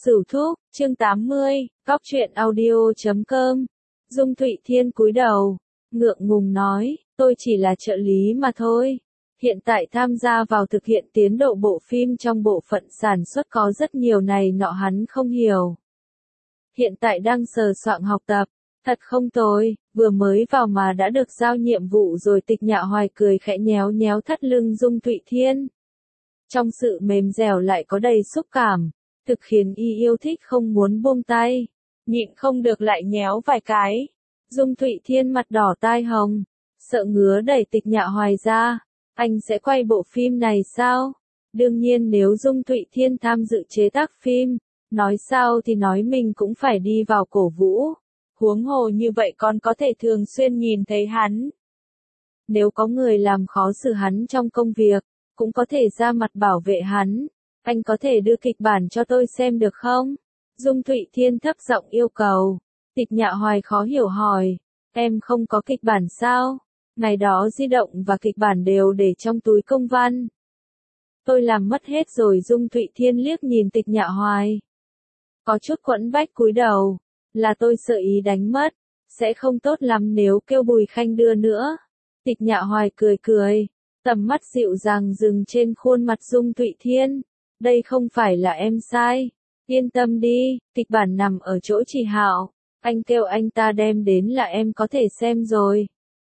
Sửu Thúc, chương 80, Cóc truyện audio.com. Dung Thụy Thiên cúi đầu, ngượng ngùng nói, tôi chỉ là trợ lý mà thôi. Hiện tại tham gia vào thực hiện tiến độ bộ phim trong bộ phận sản xuất có rất nhiều này nọ hắn không hiểu. Hiện tại đang sờ soạng học tập, thật không tồi, vừa mới vào mà đã được giao nhiệm vụ rồi. Tịch Nhạ Hoài cười khẽ nhéo nhéo thắt lưng Dung Thụy Thiên. Trong sự mềm dẻo lại có đầy xúc cảm, thực khiến y yêu thích không muốn buông tay, nhịn không được lại nhéo vài cái. Dung Thụy Thiên mặt đỏ tai hồng, sợ ngứa đẩy Tịch Nhạ Hoài ra, anh sẽ quay bộ phim này sao? Đương nhiên nếu Dung Thụy Thiên tham dự chế tác phim, nói sao thì nói mình cũng phải đi vào cổ vũ, huống hồ như vậy còn có thể thường xuyên nhìn thấy hắn. Nếu có người làm khó xử hắn trong công việc, cũng có thể ra mặt bảo vệ hắn. Anh có thể đưa kịch bản cho tôi xem được không? Dung Thụy Thiên thấp giọng yêu cầu. Tịch Nhạ Hoài khó hiểu hỏi, em không có kịch bản sao? Ngày đó di động và kịch bản đều để trong túi công văn. Tôi làm mất hết rồi. Dung Thụy Thiên liếc nhìn Tịch Nhạ Hoài, có chút quẫn bách cúi đầu, là tôi sợ ý đánh mất, sẽ không tốt lắm nếu kêu Bùi Khanh đưa nữa. Tịch Nhạ Hoài cười cười, tầm mắt dịu dàng dừng trên khuôn mặt Dung Thụy Thiên. Đây không phải là em sai, yên tâm đi, kịch bản nằm ở chỗ Trì Hạo, anh kêu anh ta đem đến là em có thể xem rồi.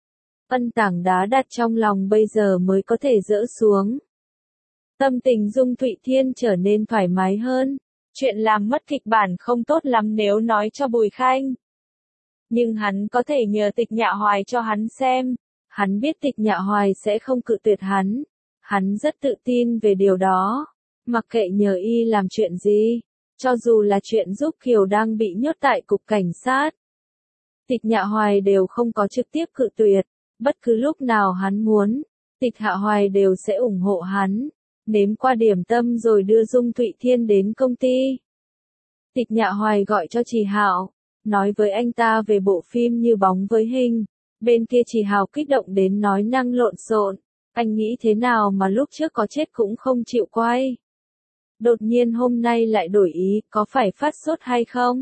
Ân tảng đá đặt trong lòng bây giờ mới có thể dỡ xuống. Tâm tình Dung Thụy Thiên trở nên thoải mái hơn, chuyện làm mất kịch bản không tốt lắm nếu nói cho Bùi Khanh. Nhưng hắn có thể nhờ Tịch Nhạ Hoài cho hắn xem, hắn biết Tịch Nhạ Hoài sẽ không cự tuyệt hắn rất tự tin về điều đó. Mặc kệ nhờ y làm chuyện gì, cho dù là chuyện giúp Kiều đang bị nhốt tại cục cảnh sát, Tịch Nhạ Hoài đều không có trực tiếp cự tuyệt, bất cứ lúc nào hắn muốn, Tịch Hạ Hoài đều sẽ ủng hộ hắn. Nếm qua điểm tâm rồi đưa Dung Thụy Thiên đến công ty. Tịch Nhạ Hoài gọi cho Trì Hạo, nói với anh ta về bộ phim Như Bóng với Hình. Bên kia Trì Hạo kích động đến nói năng lộn xộn, anh nghĩ thế nào mà lúc trước có chết cũng không chịu quay. Đột nhiên hôm nay lại đổi ý, có phải phát sốt hay không?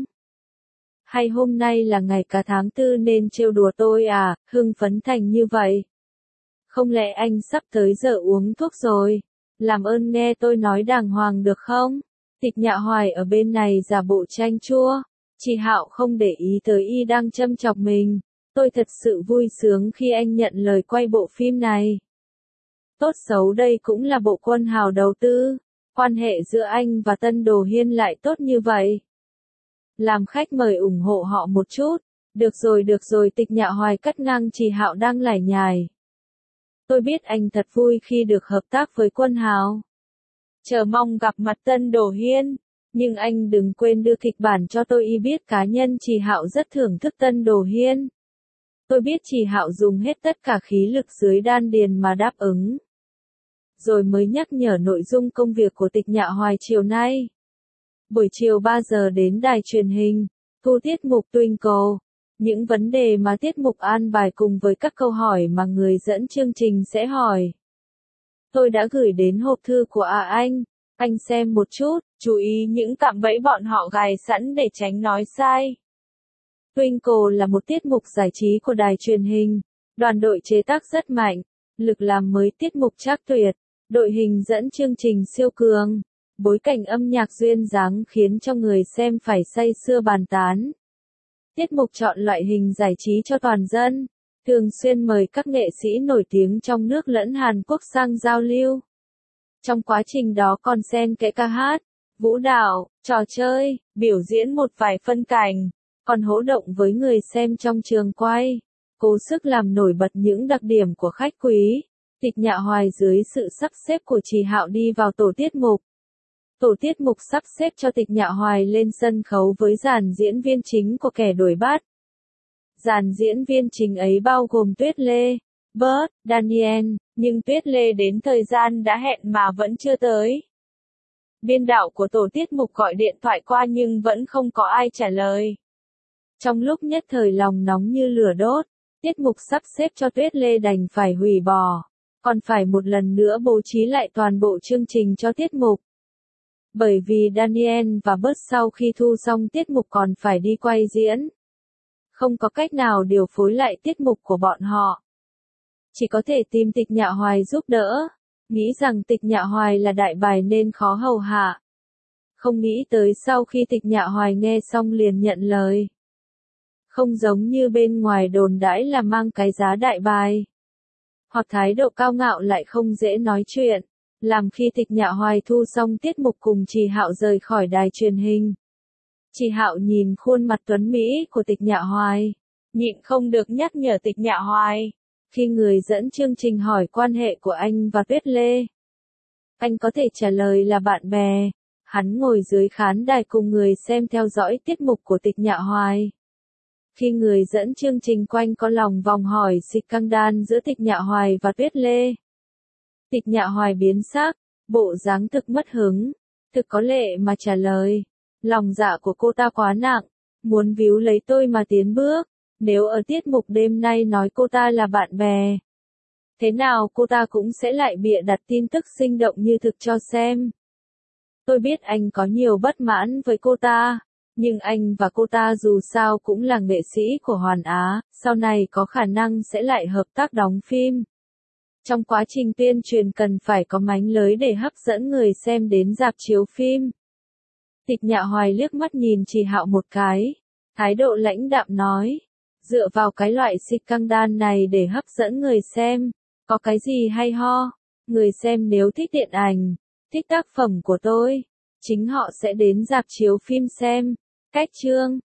Hay hôm nay là ngày cả tháng 4 nên trêu đùa tôi à, hưng phấn thành như vậy? Không lẽ anh sắp tới giờ uống thuốc rồi? Làm ơn nghe tôi nói đàng hoàng được không? Tịch Nhạ Hoài ở bên này giả bộ chanh chua. Trì Hạo không để ý tới y đang châm chọc mình. Tôi thật sự vui sướng khi anh nhận lời quay bộ phim này. Tốt xấu đây cũng là bộ Quân Hào đầu tư. Quan hệ giữa anh và Tân Đồ Hiên lại tốt như vậy. Làm khách mời ủng hộ họ một chút. Được rồi. Tịch Nhạ Hoài cắt ngang Trì Hạo đang lải nhải. Tôi biết anh thật vui khi được hợp tác với Quân Hào. Chờ mong gặp mặt Tân Đồ Hiên. Nhưng anh đừng quên đưa kịch bản cho tôi. Y biết cá nhân Trì Hạo rất thưởng thức Tân Đồ Hiên. Tôi biết Trì Hạo dùng hết tất cả khí lực dưới đan điền mà đáp ứng. Rồi mới nhắc nhở nội dung công việc của Tịch Nhạ Hoài chiều nay. Buổi chiều 3 giờ đến đài truyền hình, thu tiết mục Twinkle. Những vấn đề mà tiết mục an bài cùng với các câu hỏi mà người dẫn chương trình sẽ hỏi. Tôi đã gửi đến hộp thư của anh xem một chút, chú ý những cạm bẫy bọn họ gài sẵn để tránh nói sai. Twinkle là một tiết mục giải trí của đài truyền hình, đoàn đội chế tác rất mạnh, lực làm mới tiết mục trác tuyệt, đội hình dẫn chương trình siêu cường, bối cảnh âm nhạc duyên dáng khiến cho người xem phải say sưa bàn tán. Tiết mục chọn loại hình giải trí cho toàn dân, thường xuyên mời các nghệ sĩ nổi tiếng trong nước lẫn Hàn Quốc sang giao lưu. Trong quá trình đó còn xen kẽ ca hát, vũ đạo, trò chơi, biểu diễn một vài phân cảnh, còn hỗ động với người xem trong trường quay, cố sức làm nổi bật những đặc điểm của khách quý. Tịch Nhạ Hoài dưới sự sắp xếp của Trì Hạo đi vào tổ tiết mục. Tổ tiết mục sắp xếp cho Tịch Nhạ Hoài lên sân khấu với dàn diễn viên chính của Kẻ Đuổi Bắt. Dàn diễn viên chính ấy bao gồm Tuyết Lê, Bert, Daniel, nhưng Tuyết Lê đến thời gian đã hẹn mà vẫn chưa tới. Biên đạo của tổ tiết mục gọi điện thoại qua nhưng vẫn không có ai trả lời. Trong lúc nhất thời lòng nóng như lửa đốt, tiết mục sắp xếp cho Tuyết Lê đành phải hủy bỏ, còn phải một lần nữa bố trí lại toàn bộ chương trình cho tiết mục. Bởi vì Daniel và Bert sau khi thu xong tiết mục còn phải đi quay diễn. Không có cách nào điều phối lại tiết mục của bọn họ. Chỉ có thể tìm Tịch Nhạ Hoài giúp đỡ. Nghĩ rằng Tịch Nhạ Hoài là đại bài nên khó hầu hạ. Không nghĩ tới sau khi Tịch Nhạ Hoài nghe xong liền nhận lời. Không giống như bên ngoài đồn đãi là mang cái giá đại bài. Hoặc thái độ cao ngạo lại không dễ nói chuyện. Làm khi Tịch Nhạ Hoài thu xong tiết mục cùng Trì Hạo rời khỏi đài truyền hình. Trì Hạo nhìn khuôn mặt tuấn Mỹ của Tịch Nhạ Hoài. Nhịn không được nhắc nhở Tịch Nhạ Hoài. Khi người dẫn chương trình hỏi quan hệ của anh và Tuyết Lê. Anh có thể trả lời là bạn bè. Hắn ngồi dưới khán đài cùng người xem theo dõi tiết mục của Tịch Nhạ Hoài. Khi người dẫn chương trình quanh có lòng vòng hỏi scandal giữa Tịch Nhạ Hoài và Tuyết Lê. Tịch Nhạ Hoài biến sắc, bộ dáng thực mất hứng, thực có lệ mà trả lời. Lòng dạ của cô ta quá nặng, muốn víu lấy tôi mà tiến bước. Nếu ở tiết mục đêm nay nói cô ta là bạn bè, thế nào cô ta cũng sẽ lại bịa đặt tin tức sinh động như thực cho xem. Tôi biết anh có nhiều bất mãn với cô ta, nhưng anh và cô ta dù sao cũng là nghệ sĩ của Hoàn Á, sau này có khả năng sẽ lại hợp tác đóng phim. Trong quá trình tuyên truyền cần phải có mánh lới để hấp dẫn người xem đến rạp chiếu phim. Tịch Nhạ Hoài liếc mắt nhìn Trì Hạo một cái, thái độ lãnh đạm nói, dựa vào cái loại scandal này để hấp dẫn người xem, có cái gì hay ho, người xem nếu thích điện ảnh, thích tác phẩm của tôi, chính họ sẽ đến rạp chiếu phim xem. Cách chương